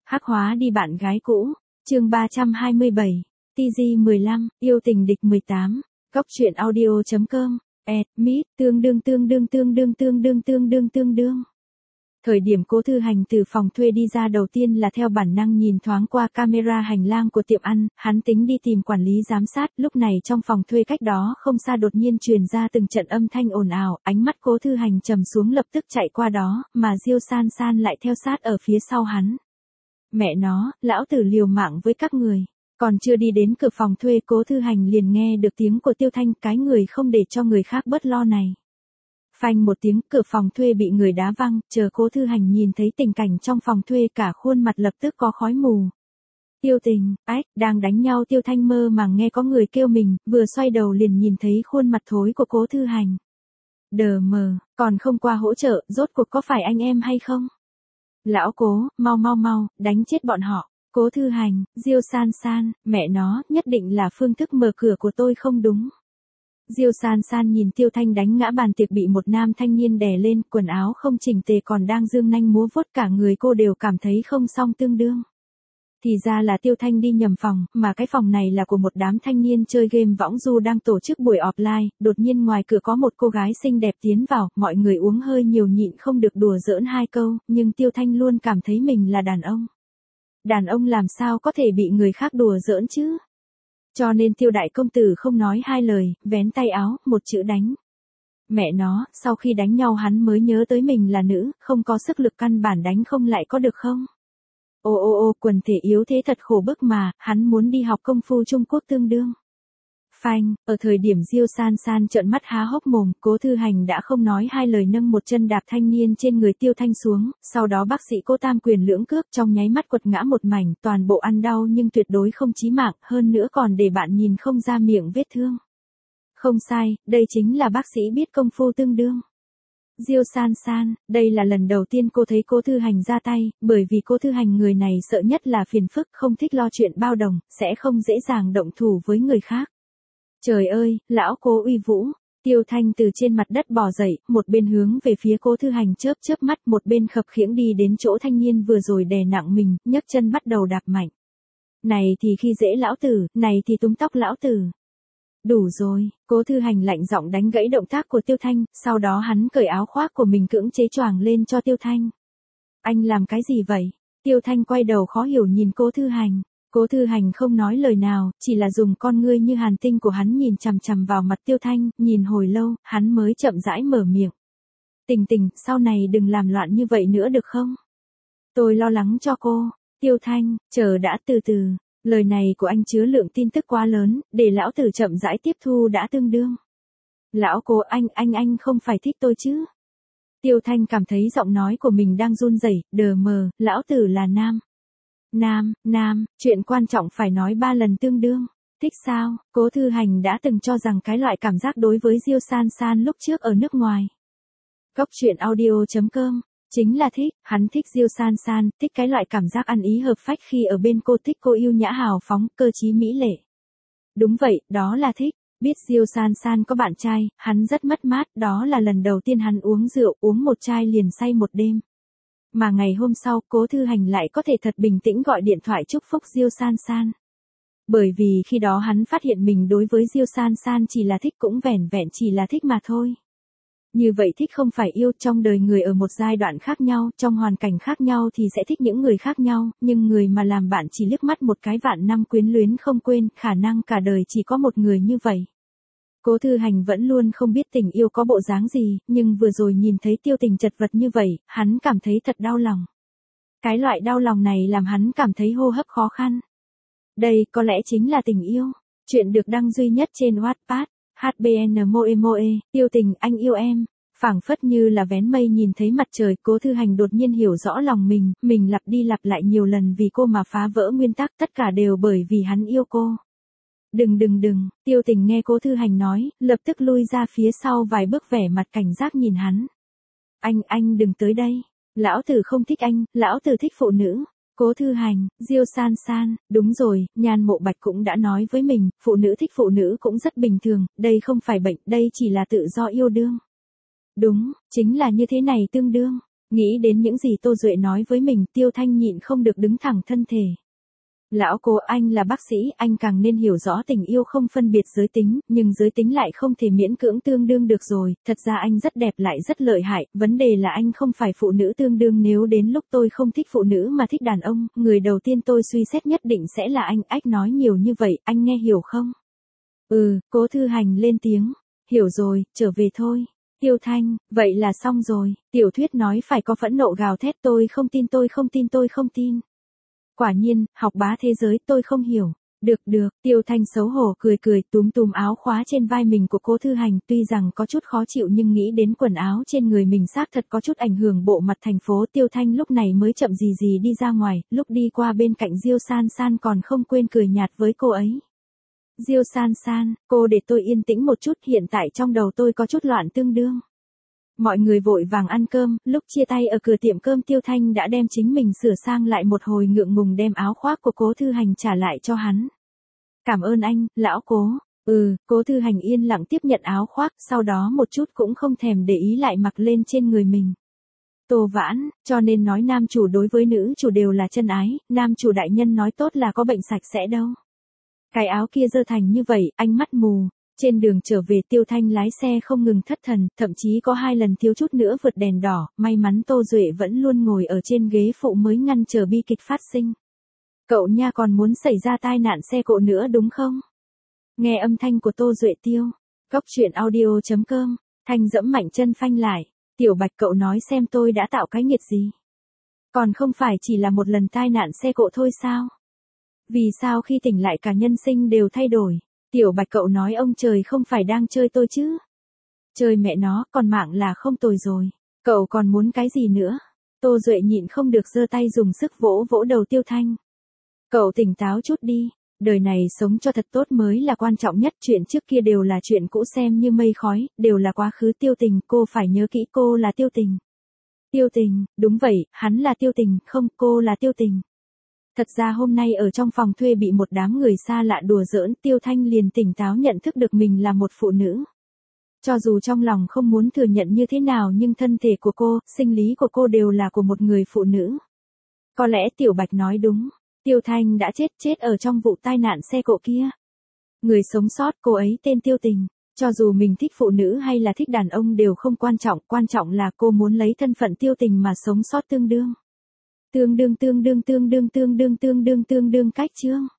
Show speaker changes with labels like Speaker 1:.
Speaker 1: Hắc hóa đi bạn gái cũ. Chương 327. TG15, yêu tình địch 18. Góc truyện audio.com. Admit, tương đương. Thời điểm Cố Thư Hành từ phòng thuê đi ra đầu tiên là theo bản năng nhìn thoáng qua camera hành lang của tiệm ăn, hắn tính đi tìm quản lý giám sát, lúc này trong phòng thuê cách đó không xa đột nhiên truyền ra từng trận âm thanh ồn ào, ánh mắt Cố Thư Hành trầm xuống lập tức chạy qua đó, mà Diêu San San lại theo sát ở phía sau hắn. Mẹ nó, lão tử liều mạng với các người. Còn chưa đi đến cửa phòng thuê Cố Thư Hành liền nghe được tiếng của Tiêu Thanh, cái người không để cho người khác bớt lo này. Phanh một tiếng, cửa phòng thuê bị người đá văng, chờ Cố Thư Hành nhìn thấy tình cảnh trong phòng thuê cả khuôn mặt lập tức có khói mù. Tiêu Tình, đang đánh nhau. Tiêu Thanh mơ màng nghe có người kêu mình, vừa xoay đầu liền nhìn thấy khuôn mặt thối của Cố Thư Hành. Đờ mờ, còn không qua hỗ trợ, rốt cuộc có phải anh em hay không? Lão Cố, mau, đánh chết bọn họ. Cố Thư Hành, Diêu San San, mẹ nó, nhất định là phương thức mở cửa của tôi không đúng. Diêu San San nhìn Tiêu Thanh đánh ngã bàn tiệc bị một nam thanh niên đè lên, quần áo không chỉnh tề còn đang dương nanh múa vuốt, cả người cô đều cảm thấy không song tương đương. Thì ra là Tiêu Thanh đi nhầm phòng, mà cái phòng này là của một đám thanh niên chơi game võng du đang tổ chức buổi offline, đột nhiên ngoài cửa có một cô gái xinh đẹp tiến vào, mọi người uống hơi nhiều nhịn không được đùa giỡn hai câu, nhưng Tiêu Thanh luôn cảm thấy mình là đàn ông. Đàn ông làm sao có thể bị người khác đùa giỡn chứ? Cho nên Tiêu đại công tử không nói hai lời, vén tay áo, một chữ đánh. Mẹ nó, sau khi đánh nhau hắn mới nhớ tới mình là nữ, không có sức lực căn bản đánh không lại có được không? Ô, quần thể yếu thế thật khổ bức mà, hắn muốn đi học công phu Trung Quốc tương đương. Phanh, ở thời điểm Diêu San San trợn mắt há hốc mồm, Cố Thư Hành đã không nói hai lời nâng một chân đạp thanh niên trên người Tiêu Thanh xuống, sau đó bác sĩ Cố tam quyền lưỡng cước trong nháy mắt quật ngã một mảnh, toàn bộ ăn đau nhưng tuyệt đối không chí mạng, hơn nữa còn để bạn nhìn không ra miệng vết thương. Không sai, đây chính là bác sĩ biết công phu tương đương. Diêu San San, đây là lần đầu tiên cô thấy Cố Thư Hành ra tay, bởi vì Cố Thư Hành người này sợ nhất là phiền phức, không thích lo chuyện bao đồng, sẽ không dễ dàng động thủ với người khác. Trời ơi, lão Cố uy vũ. Tiêu Thanh từ trên mặt đất bò dậy, một bên hướng về phía Cố Thư Hành chớp mắt, một bên khập khiễng đi đến chỗ thanh niên vừa rồi đè nặng mình, nhấc chân bắt đầu đạp mạnh. Này thì khi dễ lão tử, này thì túm tóc lão tử. Đủ rồi, Cố Thư Hành lạnh giọng đánh gãy động tác của Tiêu Thanh, sau đó hắn cởi áo khoác của mình cưỡng chế choàng lên cho Tiêu Thanh. Anh làm cái gì vậy? Tiêu Thanh quay đầu khó hiểu nhìn Cố Thư Hành. Cố Thư Hành không nói lời nào, chỉ là dùng con ngươi như hàn tinh của hắn nhìn chằm chằm vào mặt Tiêu Thanh, nhìn hồi lâu, hắn mới chậm rãi mở miệng. Tình, sau này đừng làm loạn như vậy nữa được không? Tôi lo lắng cho cô. Tiêu Thanh, chờ đã, từ từ. Lời này của anh chứa lượng tin tức quá lớn, để lão tử chậm rãi tiếp thu đã tương đương. Lão Cố, anh không phải thích tôi chứ? Tiêu Thanh cảm thấy giọng nói của mình đang run rẩy, đờ mờ, lão tử là nam. Nam, chuyện quan trọng phải nói 3 lần tương đương. Thích sao? Cố Thư Hành đã từng cho rằng cái loại cảm giác đối với Diêu San San lúc trước ở nước ngoài. Góc truyện audio.com. Chính là thích, hắn thích Diêu San San, thích cái loại cảm giác ăn ý hợp phách khi ở bên cô, thích cô yêu nhã hào phóng, cơ trí mỹ lệ. Đúng vậy, đó là thích. Biết Diêu San San có bạn trai, hắn rất mất mát, đó là lần đầu tiên hắn uống rượu, uống một chai liền say một đêm. Mà ngày hôm sau, Cố Thư Hành lại có thể thật bình tĩnh gọi điện thoại chúc phúc Diêu San San. Bởi vì khi đó hắn phát hiện mình đối với Diêu San San chỉ là thích, cũng vẻn vẹn chỉ là thích mà thôi. Như vậy thích không phải yêu, trong đời người ở một giai đoạn khác nhau, trong hoàn cảnh khác nhau thì sẽ thích những người khác nhau, nhưng người mà làm bạn chỉ liếc mắt một cái vạn năm quyến luyến không quên, khả năng cả đời chỉ có một người như vậy. Cố Thư Hành vẫn luôn không biết tình yêu có bộ dáng gì, nhưng vừa rồi nhìn thấy Tiêu Tình chật vật như vậy, hắn cảm thấy thật đau lòng. Cái loại đau lòng này làm hắn cảm thấy hô hấp khó khăn. Đây có lẽ chính là tình yêu. Chuyện được đăng duy nhất trên Wattpad. HBN Moe, Tiêu Tình, anh yêu em. Phảng phất như là vén mây nhìn thấy mặt trời, Cố Thư Hành đột nhiên hiểu rõ lòng mình lặp đi lặp lại nhiều lần vì cô mà phá vỡ nguyên tắc, tất cả đều bởi vì hắn yêu cô. Đừng, Tiêu Tình nghe Cố Thư Hành nói, lập tức lui ra phía sau vài bước, vẻ mặt cảnh giác nhìn hắn. Anh đừng tới đây. Lão tử không thích anh, lão tử thích phụ nữ. Cố Thư Hành, Diêu San San, đúng rồi, Nhan Mộ Bạch cũng đã nói với mình, phụ nữ thích phụ nữ cũng rất bình thường, đây không phải bệnh, đây chỉ là tự do yêu đương. Đúng, chính là như thế này tương đương. Nghĩ đến những gì Tô Duệ nói với mình, Tiêu Thanh nhịn không được đứng thẳng thân thể. Lão cố, anh là bác sĩ, anh càng nên hiểu rõ tình yêu không phân biệt giới tính, nhưng giới tính lại không thể miễn cưỡng tương đương được rồi, thật ra anh rất đẹp lại rất lợi hại, vấn đề là anh không phải phụ nữ tương đương, nếu đến lúc tôi không thích phụ nữ mà thích đàn ông, người đầu tiên tôi suy xét nhất định sẽ là anh. Ách nói nhiều như vậy, anh nghe hiểu không? Cố Thư Hành lên tiếng, hiểu rồi, trở về thôi. Tiêu Thanh, vậy là xong rồi, tiểu thuyết nói phải có phẫn nộ gào thét, tôi không tin, tôi không tin, tôi không tin. Quả nhiên, học bá thế giới, tôi không hiểu. Được, Tiêu Thanh xấu hổ cười cười, túm áo khóa trên vai mình của Cố Thư Hành, tuy rằng có chút khó chịu nhưng nghĩ đến quần áo trên người mình xác thật có chút ảnh hưởng bộ mặt thành phố. Tiêu Thanh lúc này mới chậm gì đi ra ngoài, lúc đi qua bên cạnh Diêu San San còn không quên cười nhạt với cô ấy. Diêu San San, cô để tôi yên tĩnh một chút, hiện tại trong đầu tôi có chút loạn tương đương. Mọi người vội vàng ăn cơm, lúc chia tay ở cửa tiệm cơm Tiêu Thanh đã đem chính mình sửa sang lại một hồi, ngượng ngùng đem áo khoác của Cố Thư Hành trả lại cho hắn. Cảm ơn anh, lão Cố. Cố Thư Hành yên lặng tiếp nhận áo khoác, sau đó một chút cũng không thèm để ý lại mặc lên trên người mình. Tô Vãn, cho nên nói nam chủ đối với nữ chủ đều là chân ái, nam chủ đại nhân nói tốt là có bệnh sạch sẽ đâu. Cái áo kia dơ thành như vậy, anh mắt mù. Trên đường trở về Tiêu Thanh lái xe không ngừng thất thần, thậm chí có 2 lần thiếu chút nữa vượt đèn đỏ, may mắn Tô Duệ vẫn luôn ngồi ở trên ghế phụ mới ngăn trở bi kịch phát sinh. Cậu nha còn muốn xảy ra tai nạn xe cộ nữa đúng không? Nghe âm thanh của Tô Duệ Tiêu. Góc truyện audio.com, Thanh dẫm mạnh chân phanh lại. Tiểu Bạch cậu nói xem tôi đã tạo cái nghiệt gì? Còn không phải chỉ là một lần tai nạn xe cộ thôi sao? Vì sao khi tỉnh lại cả nhân sinh đều thay đổi? Tiểu Bạch cậu nói ông trời không phải đang chơi tôi chứ? Chơi mẹ nó, còn mạng là không tồi rồi. Cậu còn muốn cái gì nữa? Tô Duệ nhịn không được giơ tay dùng sức vỗ vỗ đầu Tiêu Thanh. Cậu tỉnh táo chút đi. Đời này sống cho thật tốt mới là quan trọng nhất, chuyện trước kia đều là chuyện cũ xem như mây khói, đều là quá khứ. Tiêu Tình, cô phải nhớ kỹ, cô là Tiêu Tình. Tiêu Tình, đúng vậy, hắn là Tiêu Tình, không, cô là Tiêu Tình. Thật ra hôm nay ở trong phòng thuê bị một đám người xa lạ đùa giỡn, Tiêu Thanh liền tỉnh táo nhận thức được mình là một phụ nữ. Cho dù trong lòng không muốn thừa nhận như thế nào nhưng thân thể của cô, sinh lý của cô đều là của một người phụ nữ. Có lẽ Tiểu Bạch nói đúng, Tiêu Thanh đã chết ở trong vụ tai nạn xe cộ kia. Người sống sót, cô ấy tên Tiêu Tình. Cho dù mình thích phụ nữ hay là thích đàn ông đều không quan trọng là cô muốn lấy thân phận Tiêu Tình mà sống sót tương đương cách chương.